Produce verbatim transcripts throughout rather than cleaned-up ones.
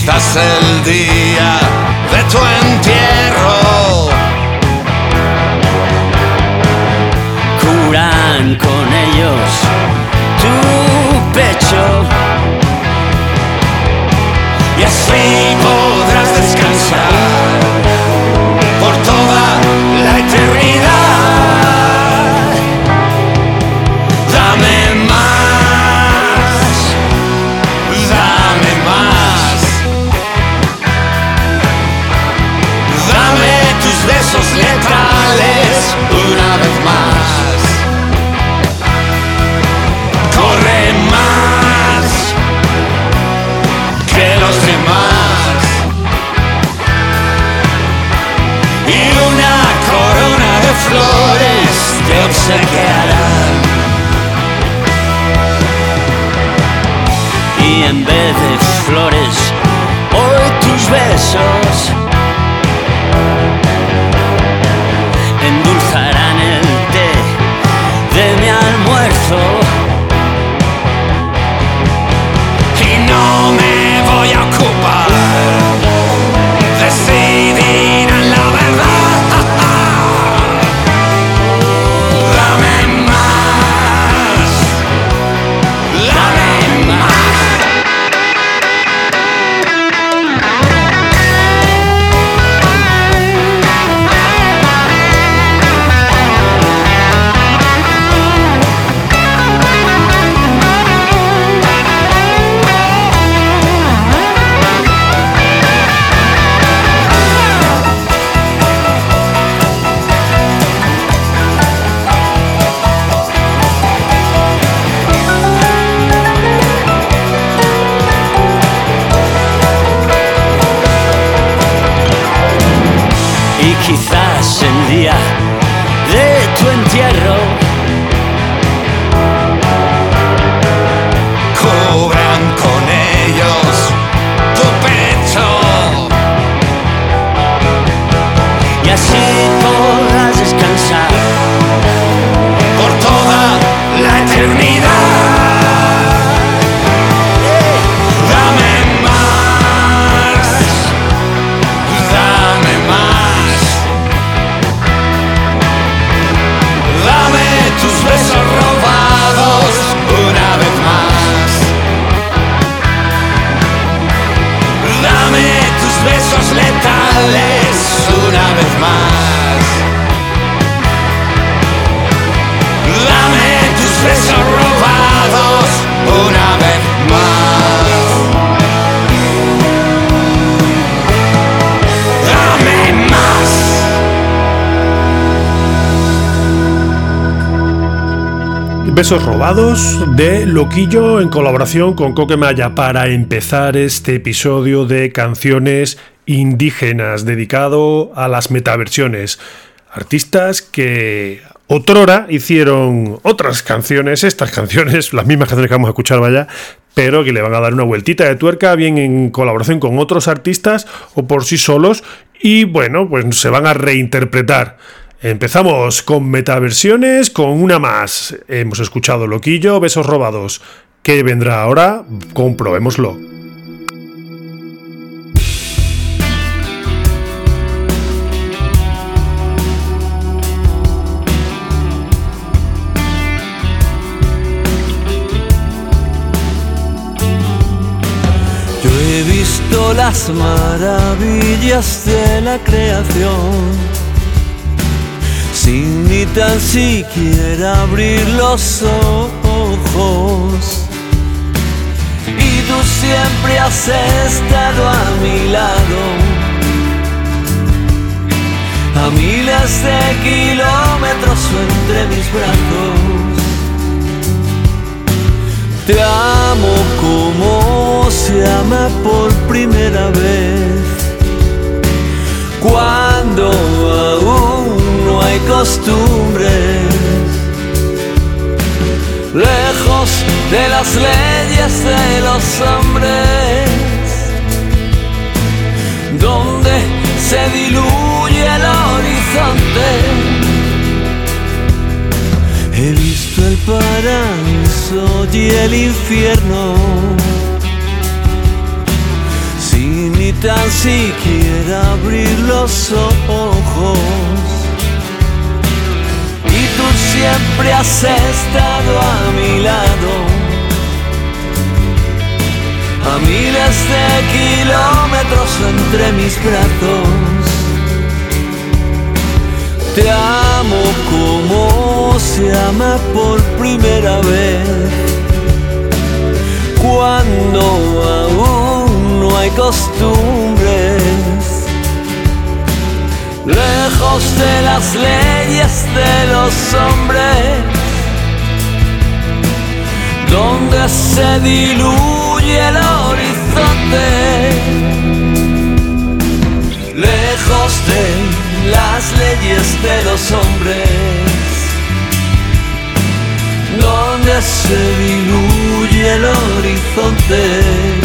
Conquistas el día de tu entierro. Curan con ellos tu pecho y así podrás descansar por toda la eternidad. Dame más, dame más, dame tus besos letales una vez más. Corre más que los demás y una corona de flores te obsequiarán. y en vez de flores hoy tus besos endulzarán el té de mi almuerzo. Y no me voy a ocupar de decidir en la verdad. Dame más, dame más. Quizás el día de tu entierro cubran con ellos tu pecho y así podrás descansar por toda la eternidad. Dame más, dame más. Dame tus besos robados una vez más. Dame tus besos letales una vez más. Dame tus besos robados una vez más. Dame más. Besos robados de Loquillo en colaboración con Coque Maya para empezar este episodio de canciones indígenas dedicado a las metaversiones. Artistas que otrora hicieron otras canciones, estas canciones, las mismas canciones que vamos a escuchar, vaya, pero que le van a dar una vueltita de tuerca, bien en colaboración con otros artistas o por sí solos, y bueno, pues se van a reinterpretar. Empezamos con metaversiones, con una más. Hemos escuchado Loquillo, Besos robados. ¿Qué vendrá ahora? Comprobémoslo. Yo he visto las maravillas de la creación sin ni tan siquiera abrir los ojos, y tú siempre has estado a mi lado, a miles de kilómetros entre mis brazos. Te amo como se ama por primera vez, cuando aún no hay costumbres, lejos de las leyes de los hombres, donde se diluye el horizonte. He visto el paraíso y el infierno sin tan siquiera abrir los ojos. Y tú siempre has estado a mi lado, a miles de kilómetros entre mis brazos. Te amo como se ama por primera vez, cuando aún no hay costumbres, lejos de las leyes de los hombres, donde se diluye el horizonte, lejos de las leyes de los hombres, donde se diluye el horizonte.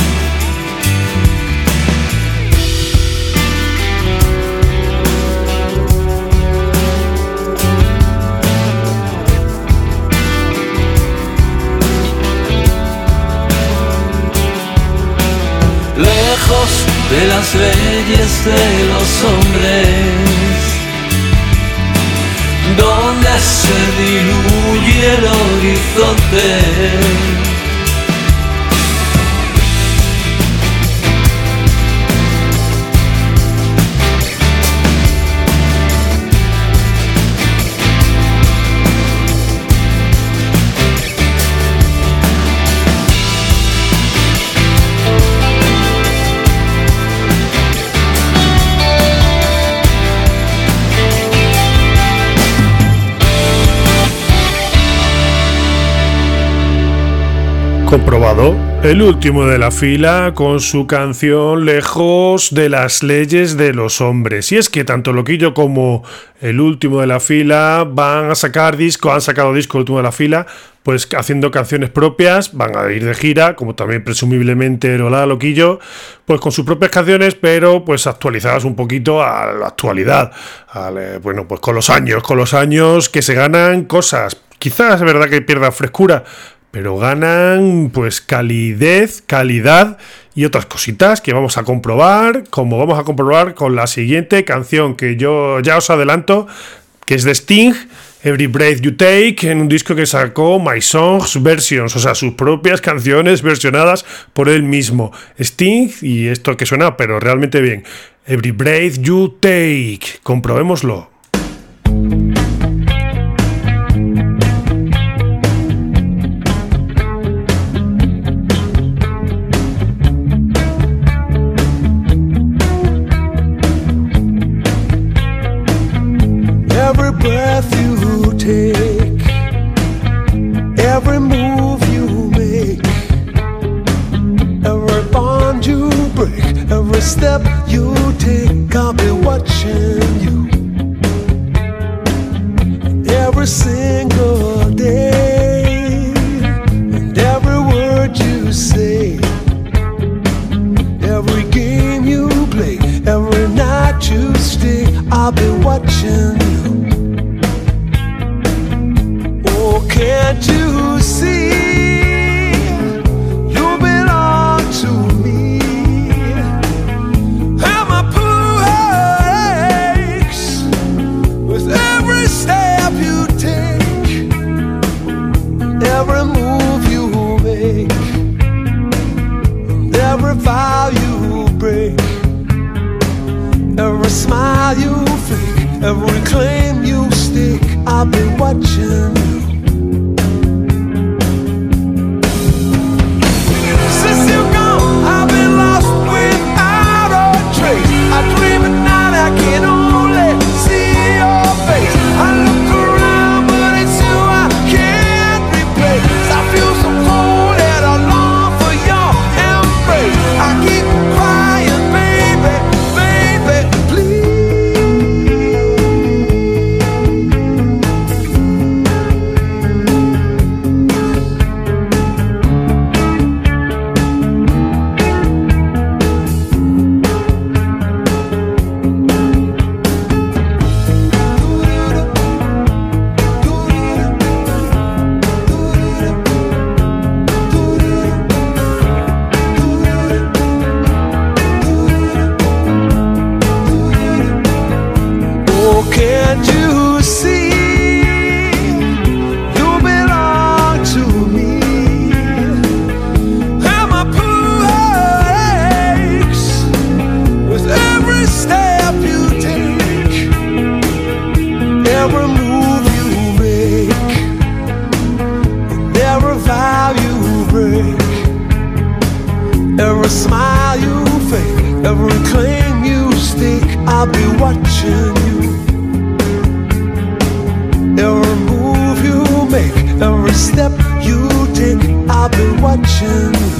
Lejos de las leyes de los hombres, donde se diluye el horizonte. Comprobado, el último de la fila con su canción Lejos de las leyes de los hombres. Y es que tanto Loquillo como el último de la fila van a sacar disco, han sacado disco el último de la fila, pues haciendo canciones propias, van a ir de gira, como también presumiblemente lo hará Loquillo, pues con sus propias canciones, pero pues actualizadas un poquito a la actualidad, a, bueno, pues con los años, con los años que se ganan cosas. Quizás es verdad que pierdan frescura, pero ganan pues calidez, calidad y otras cositas que vamos a comprobar, como vamos a comprobar con la siguiente canción que yo ya os adelanto, que es de Sting, Every Breath You Take, en un disco que sacó My Songs Versions, o sea, sus propias canciones versionadas por él mismo. Sting, y esto que suena, pero realmente bien. Every Breath You Take, comprobémoslo. Every breath you take, every move you make, every bond you break, every step you take, I'll be watching you. Every single day, and every word you say, every game you play, every night you stay, I'll be watching you. Can't you see you belong to me? And my poor aches with every step you take, every move you make, and every vow you break, every smile you fake, every claim you stake, I'll be watching you. Oh, can't you see you belong to me? And my poor aches with every step you take, every move you make, and every vow you break, every smile you fake, every claim you stake. I'll be watching you. Every move you make, every step you take, I'll be watching you.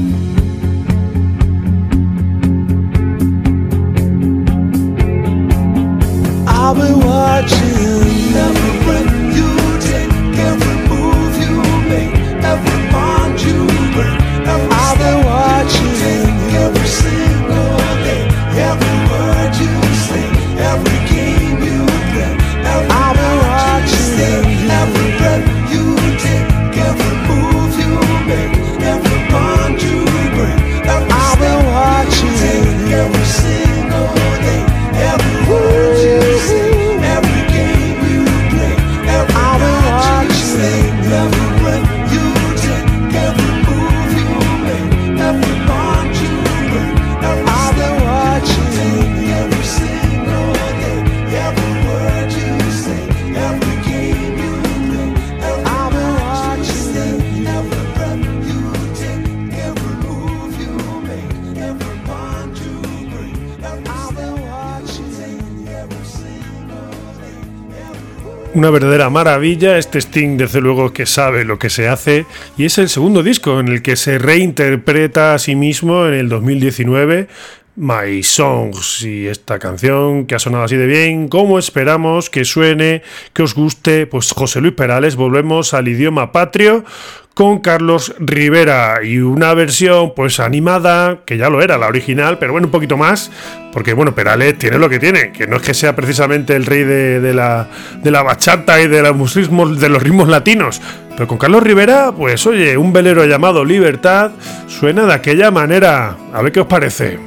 I'll be watching every breath you take, every move you make, every bond you break, every I'll be watching you take, every single day, every word you say, every game you play, every I'll be watching you, every breath you take, every move you make, every bond you break, every I'll be watching you take, every single day, every word you say, every game you play, every I'll be watching you say, every breath you take, every move you make, every bond you break, every I'll be watching you, every single day, every word you say, every game you play, every I'll be watching you, every breath you take, every move you make, every bond you break, every I'll be watching you, every single day, every word. Una verdadera maravilla, este Sting desde luego que sabe lo que se hace, y es el segundo disco en el que se reinterpreta a sí mismo en el dos mil diecinueve, My Songs, y esta canción que ha sonado así de bien, como esperamos que suene, que os guste, pues José Luis Perales. Volvemos al idioma patrio con Carlos Rivera y una versión pues animada, que ya lo era la original, pero bueno, un poquito más, porque bueno, Perales tiene lo que tiene, que no es que sea precisamente el rey de, de, la, de la bachata y de los ritmos, de los ritmos latinos, pero con Carlos Rivera, pues oye, un velero llamado Libertad suena de aquella manera. A ver qué os parece.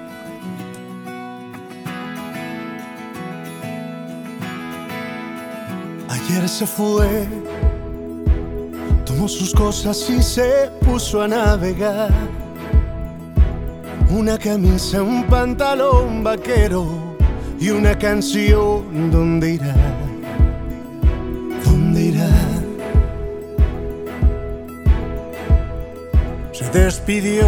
Ayer se fue, tomó sus cosas y se puso a navegar. Una camisa, un pantalón vaquero y una canción. ¿Dónde irá? ¿Dónde irá? Se despidió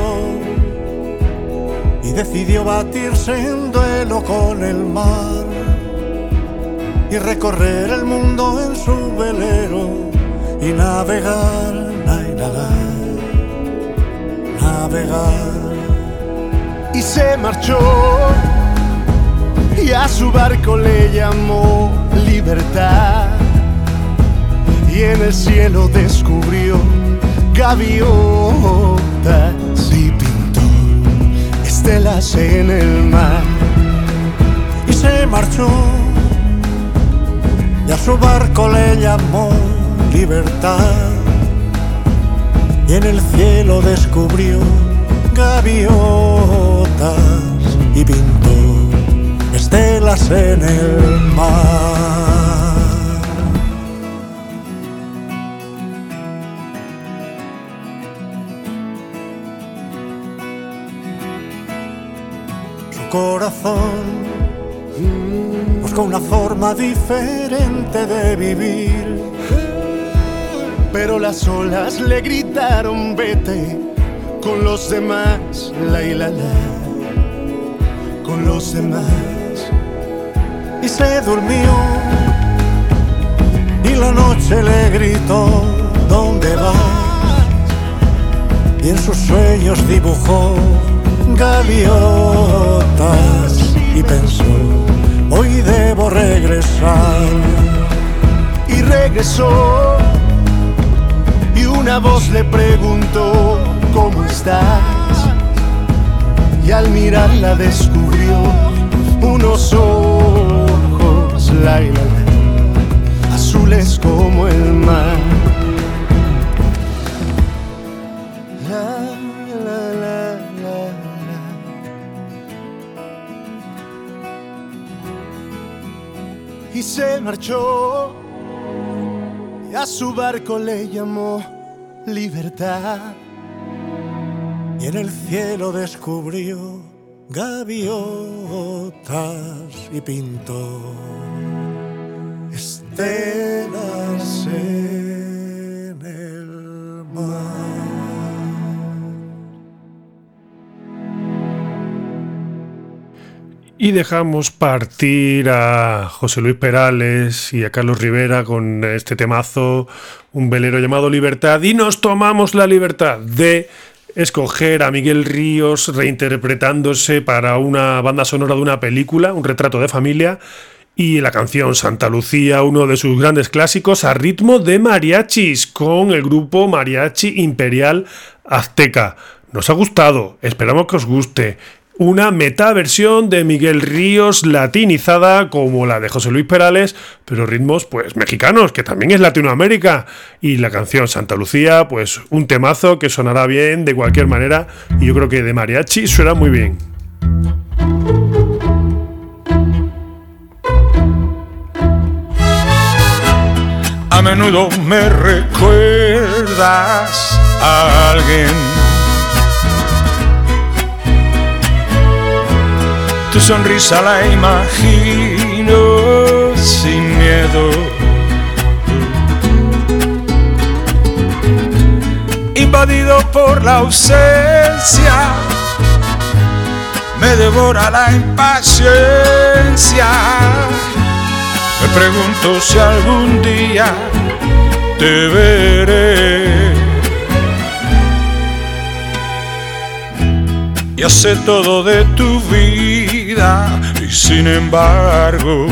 y decidió batirse en duelo con el mar y recorrer el mundo en su velero y navegar, navegar, navegar. Y se marchó y a su barco le llamó Libertad, y en el cielo descubrió gaviotas y pintó estelas en el mar. Y se marchó y a su barco le llamó Libertad, y en el cielo descubrió gaviotas y pintó estelas en el mar. Su corazón buscó una forma diferente de vivir, pero las olas le gritaron vete con los demás, la y la la, con los demás. Y se durmió y la noche le gritó ¿dónde vas? Y en sus sueños dibujó gaviotas y pensó hoy debo regresar. Y regresó y una voz le preguntó ¿cómo estás? Y al mirarla descubrió unos ojos, la, la, la, azules como el mar. La, la, la, la, la. y se marchó, y a su barco le llamó libertad, y en el cielo descubrió gaviotas y pintó estelas en el mar. Y dejamos partir a José Luis Perales y a Carlos Rivera con este temazo, un velero llamado Libertad, y nos tomamos la libertad de escoger a Miguel Ríos reinterpretándose para una banda sonora de una película, Un retrato de familia, y la canción Santa Lucía, uno de sus grandes clásicos, a ritmo de mariachis con el grupo Mariachi Imperial Azteca. Nos ha gustado, esperamos que os guste. Una metaversión de Miguel Ríos latinizada como la de José Luis Perales, pero ritmos pues mexicanos, que también es Latinoamérica. Y la canción Santa Lucía, pues un temazo que sonará bien de cualquier manera, y yo creo que de mariachi suena muy bien. A menudo me recuerdas a alguien. Tu sonrisa la imagino sin miedo. Invadido por la ausencia, me devora la impaciencia. Me pregunto si algún día te veré. Ya sé todo de tu vida y sin embargo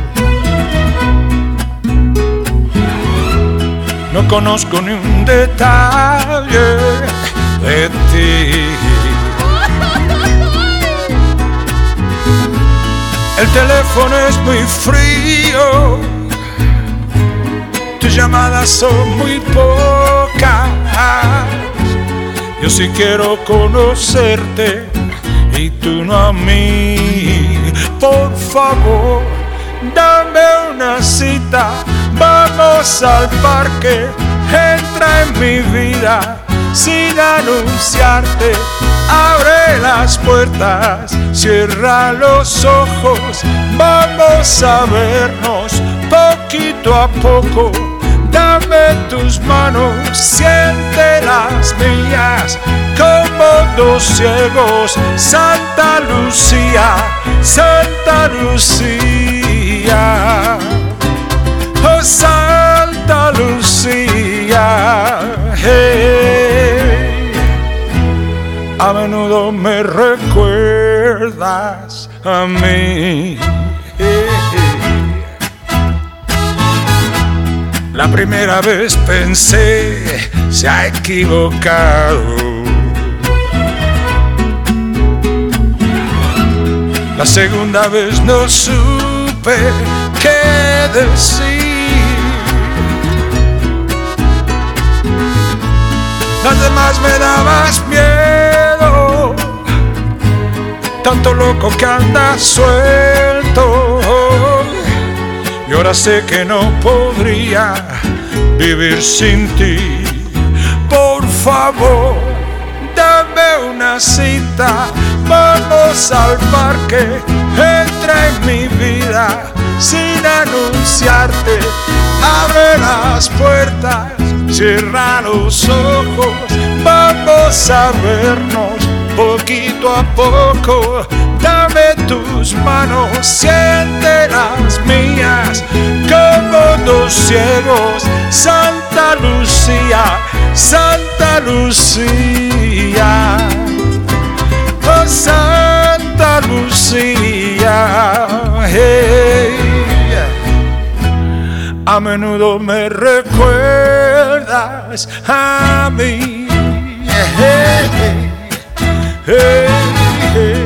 no conozco ni un detalle de ti. El teléfono es muy frío, tus llamadas son muy pocas. Yo sí quiero conocerte y tú no a mí. Por favor, dame una cita, vamos al parque, entra en mi vida sin anunciarte. Abre las puertas, cierra los ojos, vamos a vernos poquito a poco. Dame tus manos, siente las mías, como dos ciegos. Santa Lucía, Santa Lucía, oh Santa Lucía, hey. A menudo me recuerdas a mí. Hey. La primera vez pensé, se ha equivocado. La segunda vez no supe qué decir. Las demás me dabas miedo, tanto loco que anda suelto. Y ahora sé que no podría vivir sin ti. Por favor, dame una cita, vamos al parque, entra en mi vida sin anunciarte. Abre las puertas, cierra los ojos, vamos a vernos poquito a poco. Dame tus manos, siente las mías, como dos ciegos. Santa Lucía, Santa Lucía, oh Santa Lucía, hey. A menudo me recuerdas a mí, hey, hey, hey.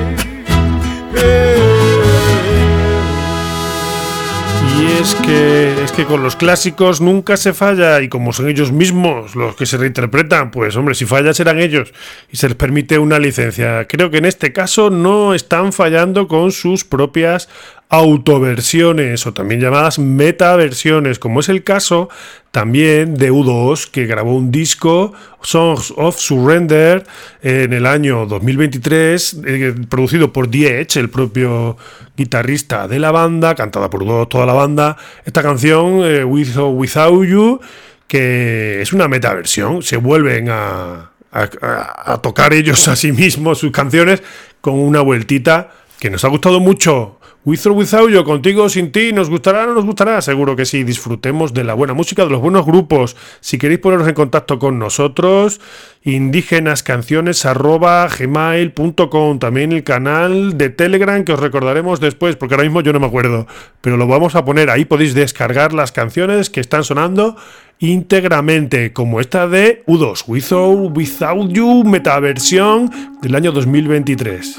Y es que, es que con los clásicos nunca se falla, y como son ellos mismos los que se reinterpretan, pues hombre, si falla serán ellos y se les permite una licencia. Creo que en este caso no están fallando con sus propias autoversiones o también llamadas metaversiones, como es el caso también de U dos, que grabó un disco, Songs of Surrender, en el año dos mil veintitrés, eh, producido por The Edge, el propio guitarrista de la banda, cantada por U dos, toda la banda. Esta canción, eh, With or Without You, que es una metaversión, se vuelven a, a, a tocar ellos a sí mismos sus canciones con una vueltita que nos ha gustado mucho. With or Without You, contigo o sin ti, ¿nos gustará o no nos gustará? Seguro que sí. Disfrutemos de la buena música, de los buenos grupos. Si queréis poneros en contacto con nosotros, indígenascanciones arroba gmail punto com. También el canal de Telegram, que os recordaremos después, porque ahora mismo yo no me acuerdo, pero lo vamos a poner. Ahí podéis descargar las canciones que están sonando íntegramente, como esta de U dos, With or Without You, metaversión del año dos mil veintitrés.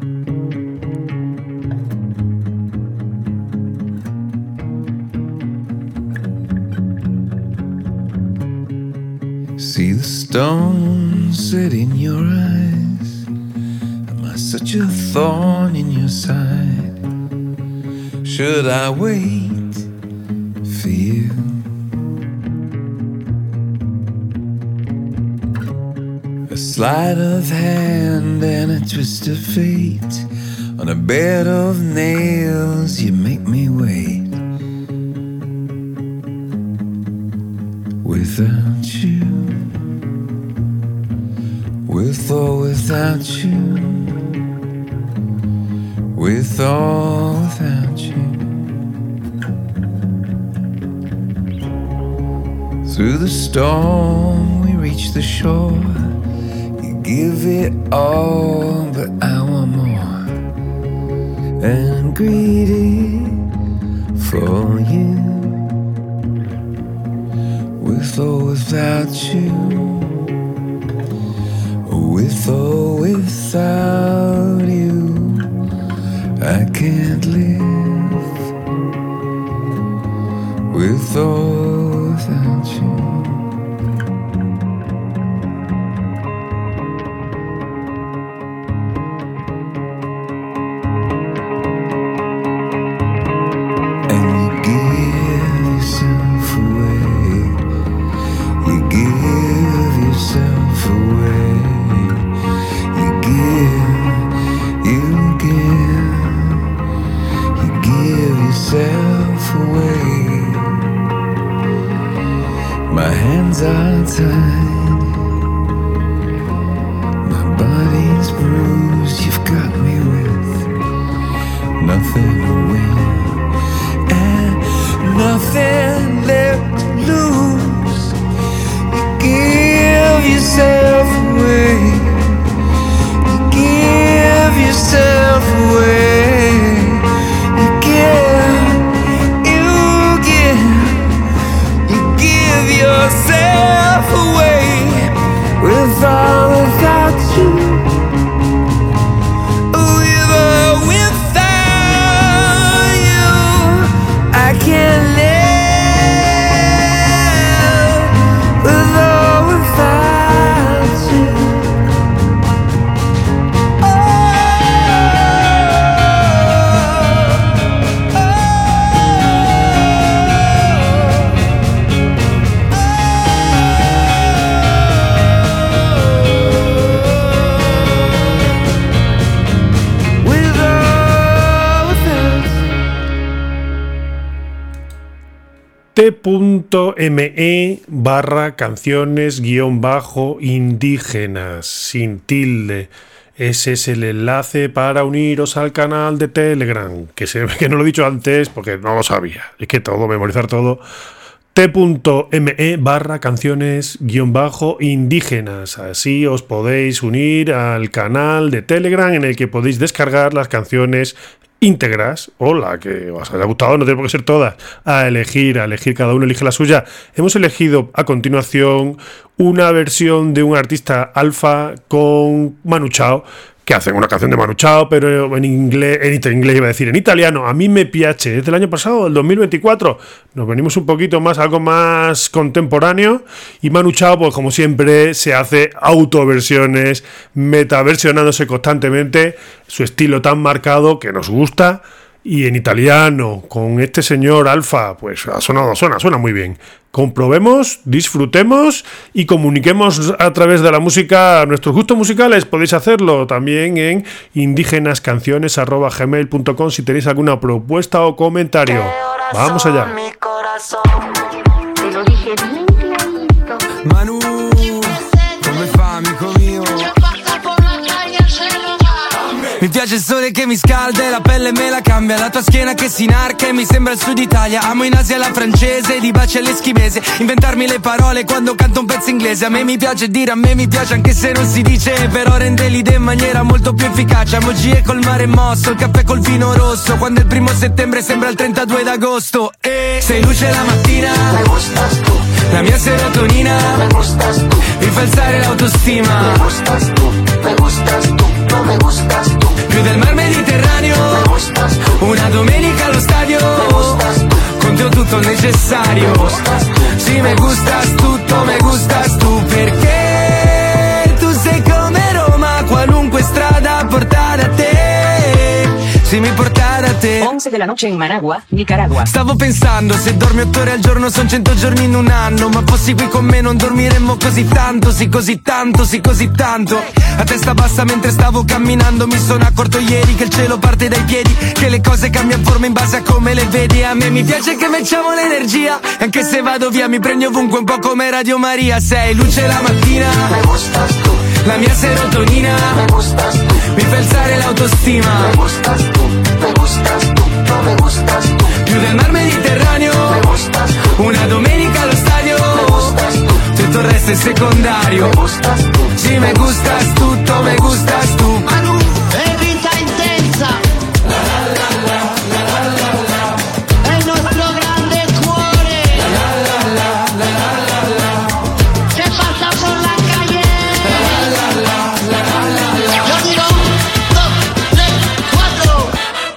See the stone set in your eyes. Am I such a thorn in your side? Should I wait for you? A sleight of hand and a twist of fate. On a bed of nails you make me wait. Without you, with or without you, with or without you. Through the storm we reach the shore. You give it all, but I want more. And greedy for you. With or without you, with or without you, I can't live. With or without you. Are tied, my body's bruised. You've got me with nothing to win and nothing left to lose. You give yourself away. You give yourself away. You give, you give, you give yourself away, with or without you, with or without you, I can't live, with or without you. T.me barra canciones guión bajo indígenas sin tilde. Ese es el enlace para uniros al canal de Telegram, que, se, que no lo he dicho antes porque no lo sabía. Es que todo, memorizar todo. T.me barra canciones guión bajo indígenas. Así os podéis unir al canal de Telegram en el que podéis descargar las canciones íntegras o la que os haya gustado, no tiene por qué ser todas, a elegir, a elegir, cada uno elige la suya. Hemos elegido a continuación una versión de un artista alfa con Manu Chao, que hacen una canción de Manu Chao, pero en inglés, en inglés iba a decir, en italiano. A mí me piace, es del año pasado, del dos mil veinticuatro. Nos venimos un poquito más, algo más contemporáneo, y Manu Chao, pues como siempre, se hace autoversiones, metaversionándose constantemente, su estilo tan marcado que nos gusta y en italiano con este señor Alfa, pues ha sonado, suena, suena muy bien. Comprobemos, disfrutemos y comuniquemos a través de la música nuestros gustos musicales. Podéis hacerlo también en indígenas canciones arroba gmail punto com si tenéis alguna propuesta o comentario. Vamos allá. Mi corazón, te lo dije bien clarito. Manu, come fa, amico mio? Mi piace il sole che mi scalda e la pelle me la cambia. La tua schiena che si inarca e mi sembra il sud Italia. Amo in Asia la francese, di baci all'eschimese. Inventarmi le parole quando canto un pezzo inglese. A me mi piace dire, a me mi piace anche se non si dice. Però rende l'idea in maniera molto più efficace. Amo G col mare mosso, il caffè col vino rosso. Quando il primo settembre sembra il trentadue d'agosto. E sei luce la mattina, Me gustas tú, la mia serotonina me gustas tú, mi fa alzare l'autostima. me gustas tú, me gustas tú, no me gustas tú, Più del mar Mediterraneo, me gustas tú, una domenica allo stadio. me gustas tú, Con te ho tutto il necessario. Sì, me gustas tutto, me gustas tu. Perché tu sei come Roma, qualunque strada porta da te. Sì, mi porta da te. once de la noche en Managua, Nicaragua. Stavo pensando, se dormi otto ore al giorno son cento giorni in un anno. Ma fossi qui con me non dormiremmo così tanto. Sì, così tanto, sì, così tanto. A testa bassa mentre stavo camminando mi sono accorto ieri che il cielo parte dai piedi, che le cose cambiano forma in base a come le vedi. A me mi piace che mettiamo l'energia, anche se vado via mi prendi ovunque un po' come Radio Maria. Sei luce la mattina, me gustas tú, la mia serotonina me gustas tú, mi fa alzare l'autostima. me gustas tú, me gustas tú, no me gustas tú, Più del mar Mediterraneo, me gustas tú, una domenica allo stadio. me gustas tú, Tutto il resto è secondario. me gustas tú, Sì, me gustas tutto, me gustas tu. Manu, è vita intensa. È il nostro grande cuore che passa por la calle. Yo digo dos, tres, cuatro.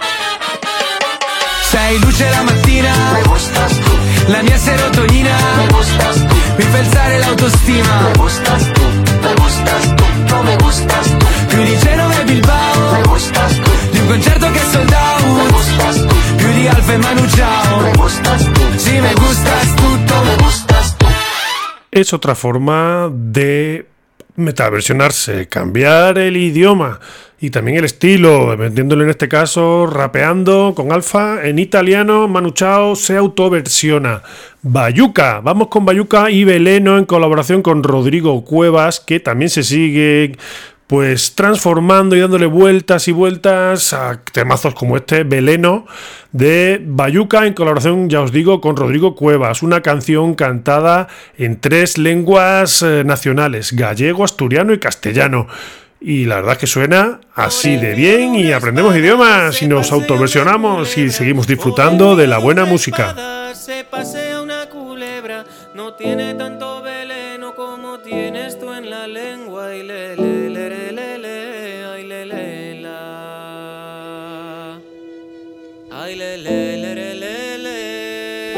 Sei luce la mattina, me gustas tú, la mia serotonina me gustas tú, mi fa alzare l'autostima. me gustas tú, me gustas tú, no me gustas tú, Più di Genova e Bilbao, me gustas tú, di un concerto che è sold me out. gustas tú, Più di Alfa e Manu Ciao. me gustas tú, Sì, me gustas tutto. me gustas tú. Es otra forma de metaversionarse, cambiar el idioma y también el estilo, metiéndolo en este caso rapeando con Alfa en italiano. Manu Chao se autoversiona. Bayuca, vamos con Bayuca y Veleno en colaboración con Rodrigo Cuevas, que también se sigue pues transformando y dándole vueltas y vueltas a temazos como este, Veleno, de Bayuca en colaboración, ya os digo, con Rodrigo Cuevas, una canción cantada en tres lenguas eh, nacionales, gallego, asturiano y castellano. Y la verdad es que suena así de bien y aprendemos idiomas y nos autoversionamos y seguimos disfrutando de la buena música. Se pasea una culebra, no tiene tanto veneno como tienes tú en la lengua. Y le, le, le, le, le, le, ay, le, le, la. Ay, le, le, le, le, le, le.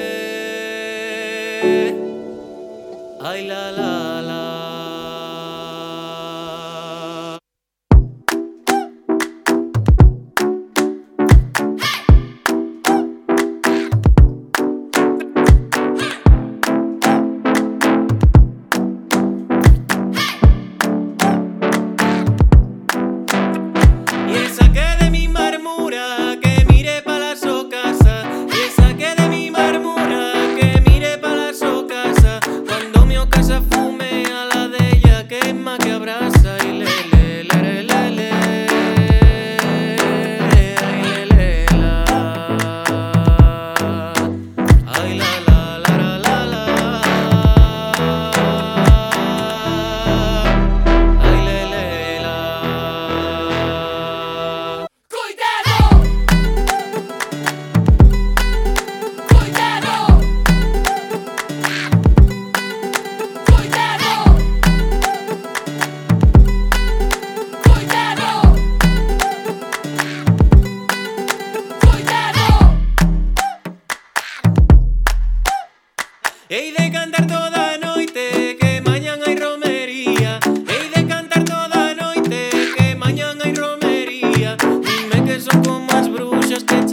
Ay, la, la, la. Que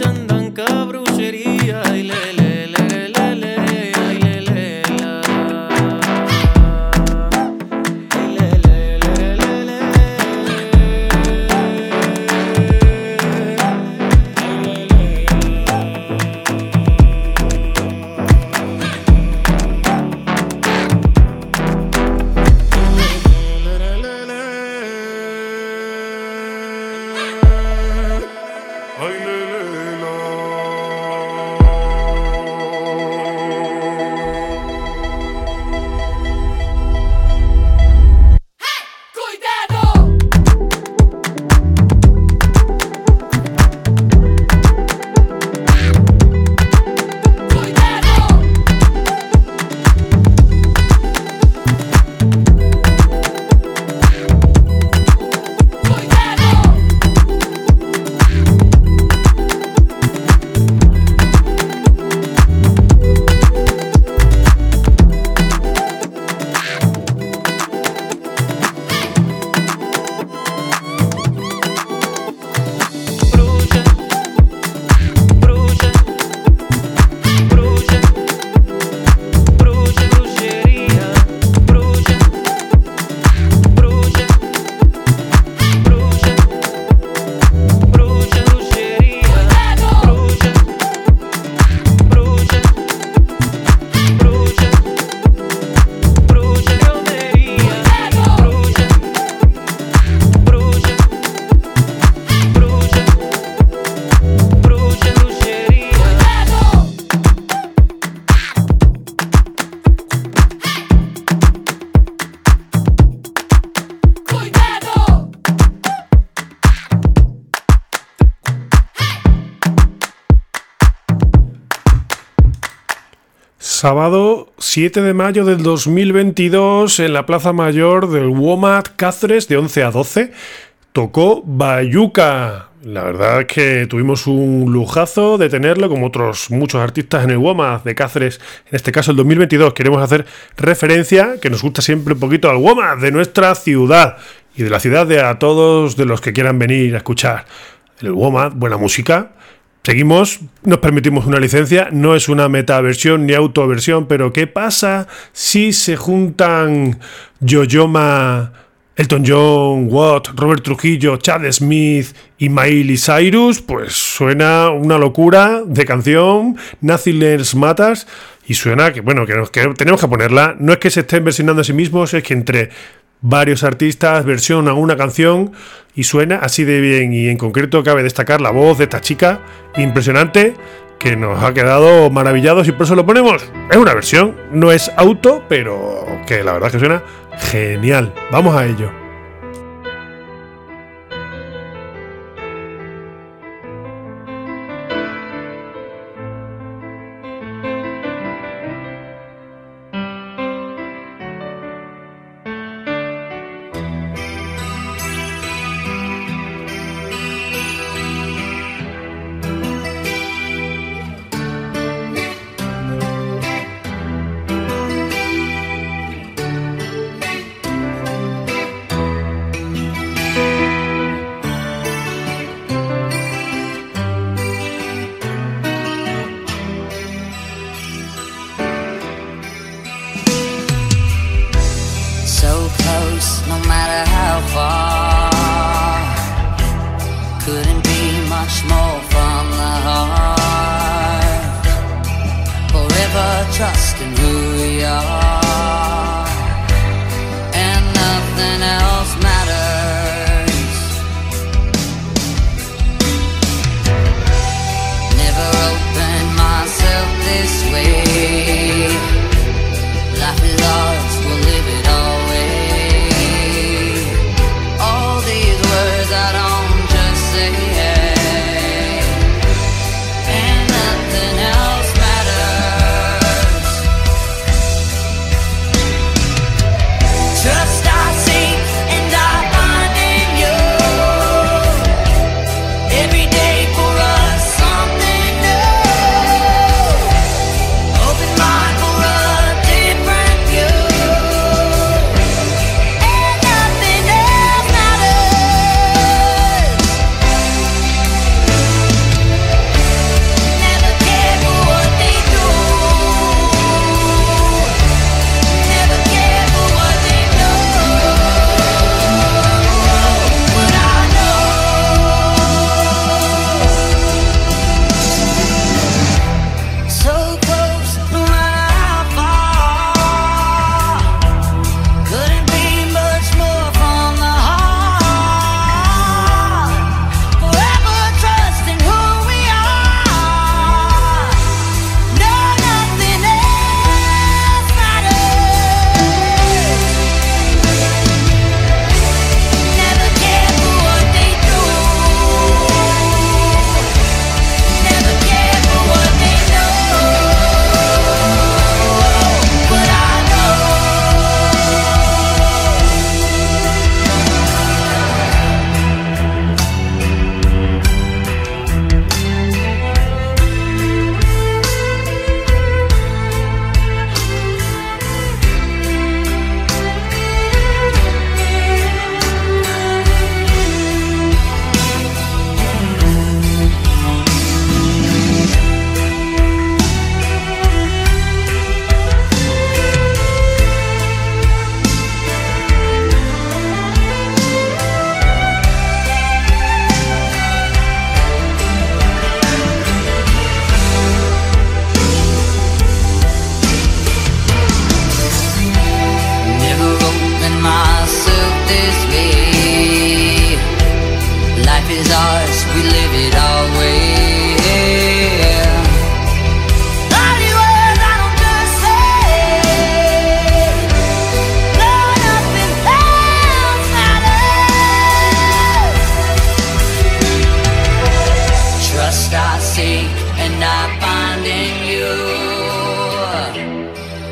Sábado siete de mayo del dos mil veintidós en la Plaza Mayor del WOMAD Cáceres de once a doce tocó Bayuca. La verdad es que tuvimos un lujazo de tenerlo, como otros muchos artistas en el WOMAD de Cáceres, en este caso el dos mil veintidós. Queremos hacer referencia, que nos gusta siempre un poquito, al WOMAD de nuestra ciudad y de la ciudad de a todos de los que quieran venir a escuchar el WOMAD, buena música. Seguimos, nos permitimos una licencia, no es una metaversión ni autoversión, pero ¿qué pasa si se juntan Yo-Yo-Ma, Elton John, Watt, Robert Trujillo, Chad Smith y Miley Cyrus? Pues suena una locura de canción, Nothing Else Matters, y suena que, bueno, que, nos, que tenemos que ponerla. No es que se estén versionando a sí mismos, es que entre varios artistas versionan una canción y suena así de bien. Y en concreto cabe destacar la voz de esta chica, impresionante, que nos ha quedado maravillados y por eso lo ponemos. Es una versión, no es auto, pero que la verdad es que suena genial. Vamos a ello.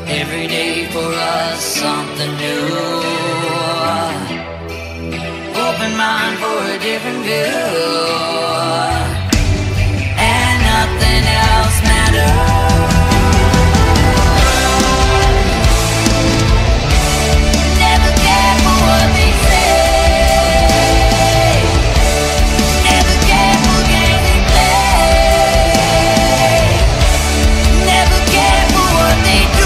Every day for us something new. Open mind for a different view. And nothing else matters. Never care for what they say. Never care for games they play. Never care for what they do.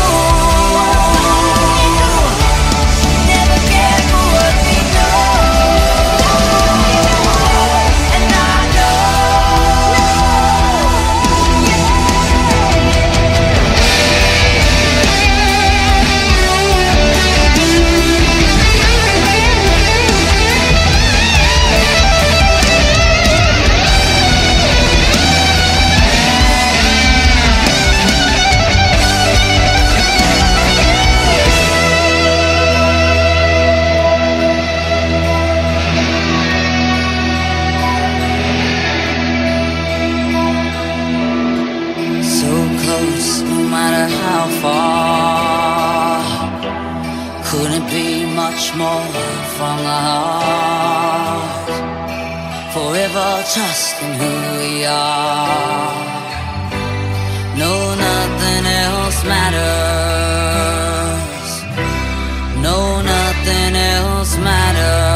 More from the heart, forever trusting who we are. No, nothing else matters. No, nothing else matters.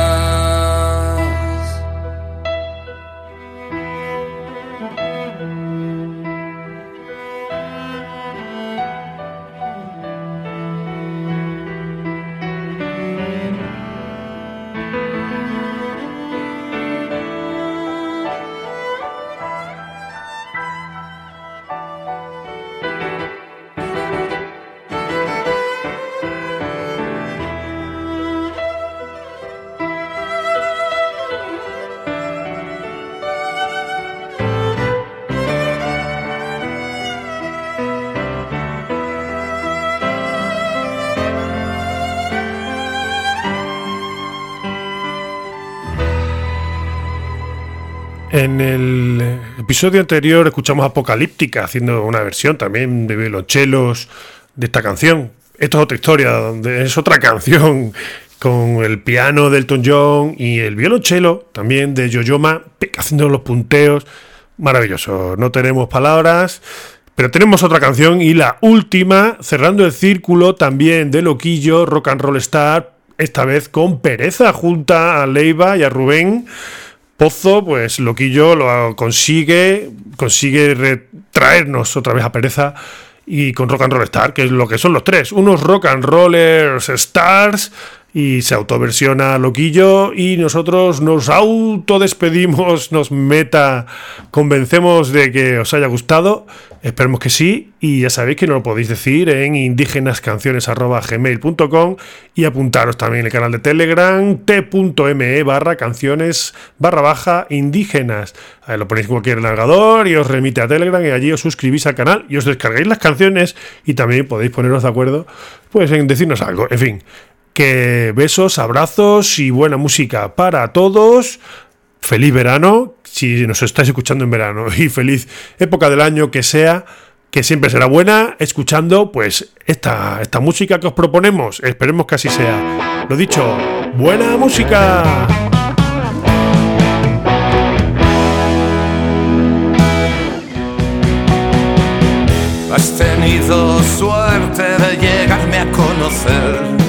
En el episodio anterior escuchamos Apocalíptica haciendo una versión también de violonchelos de esta canción. Esto es otra historia, donde es otra canción con el piano de Elton John y el violonchelo también de Yo-Yo Ma haciendo los punteos. Maravilloso, no tenemos palabras, pero tenemos otra canción y la última, cerrando el círculo también de Loquillo, Rock and Roll Star, esta vez con Pereza junta a Leiva y a Rubén Pozo. Pues Loquillo lo consigue, consigue retraernos otra vez a Pereza y con Rock and Roll Star, que es lo que son los tres, unos Rock and Rollers Stars, y se autoversiona Loquillo y nosotros nos autodespedimos, nos meta convencemos de que os haya gustado, esperemos que sí, y ya sabéis que nos lo podéis decir en indígenascanciones arroba gmail punto com y apuntaros también en el canal de Telegram t.me barra canciones barra baja indígenas. Ahí lo ponéis en cualquier navegador y os remite a Telegram y allí os suscribís al canal y os descargáis las canciones y también podéis poneros de acuerdo pues en decirnos algo, en fin. Que besos, abrazos y buena música para todos. Feliz verano, si nos estáis escuchando en verano, y feliz época del año que sea, que siempre será buena, escuchando pues esta, esta música que os proponemos. Esperemos que así sea. Lo dicho, buena música. Has tenido suerte de llegarme a conocer.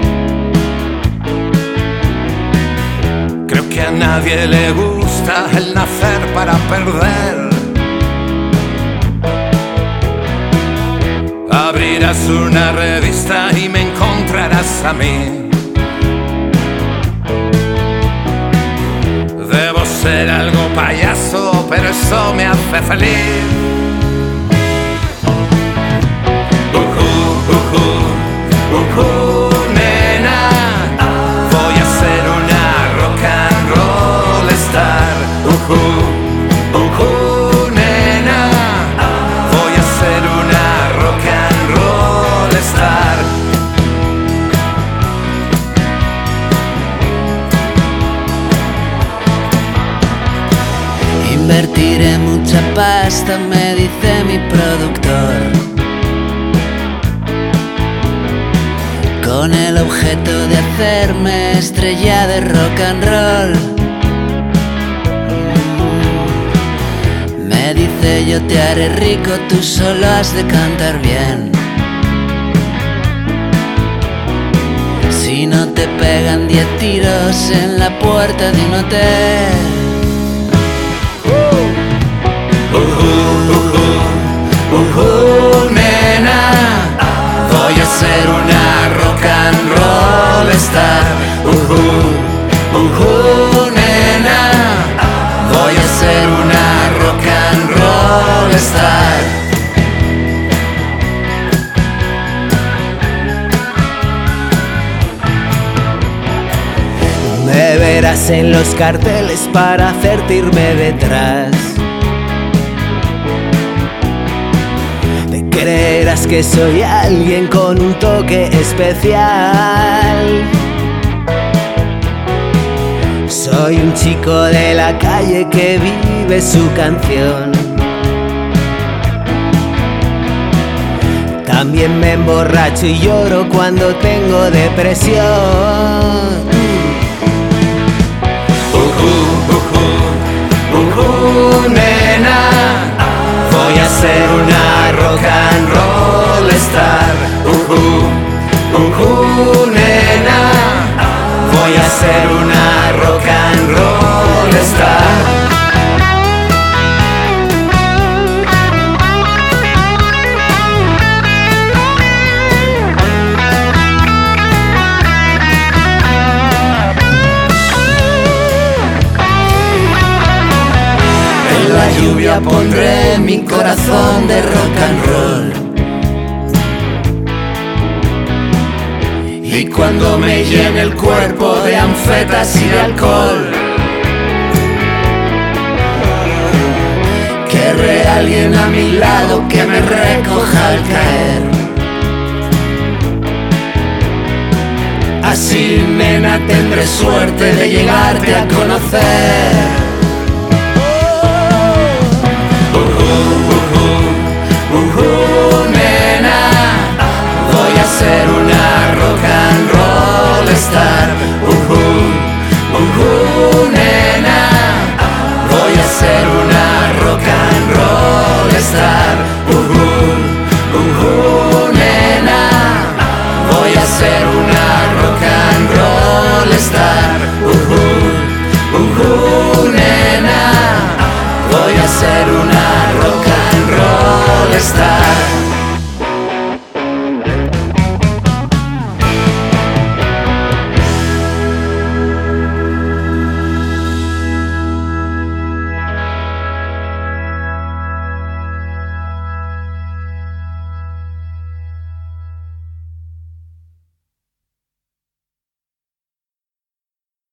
Creo que a nadie le gusta el nacer para perder. Abrirás una revista y me encontrarás a mí. Debo ser algo payaso, pero eso me hace feliz. Uh-huh, uh-huh, uh-huh, nena. Voy a ser una rock and roll star. Uh-huh, uh-huh, nena. Voy a ser una rock and roll star. Invertiré mucha pasta en medio objeto de hacerme estrella de rock and roll. Me dice yo te haré rico, tú solo has de cantar bien. Si no te pegan diez tiros en la puerta de un hotel. Uh, uh, uh, uh, uh, uh, nena, voy a ser una rock and roll star. Uh, uh, uh, uh, nena, voy a ser una rock and roll star. Me verás en los carteles para hacerte irme detrás. Te creerás que soy alguien con un toque especial. Soy un chico de la calle que vive su canción. También me emborracho y lloro cuando tengo depresión. Uh, uh, uh, uh, uh, nena, voy a ser una rock and roll star. Uh, uh, uh, uh, nena, voy a ser una rock and roll star. En la lluvia pondré mi corazón de rock and roll. Y cuando me llene el cuerpo de anfetas y de alcohol, querré a alguien a mi lado que me recoja al caer. Así, nena, tendré suerte de llegarte a conocer. Uh, uh, nena, voy a ser una rock and roll star. Uh, uh, uh, nena, voy a ser una rock and roll star. Uh, uh, uh, nena, voy a ser una rock and roll star. Uh, uh, uh, nena, voy a ser una rock and roll star.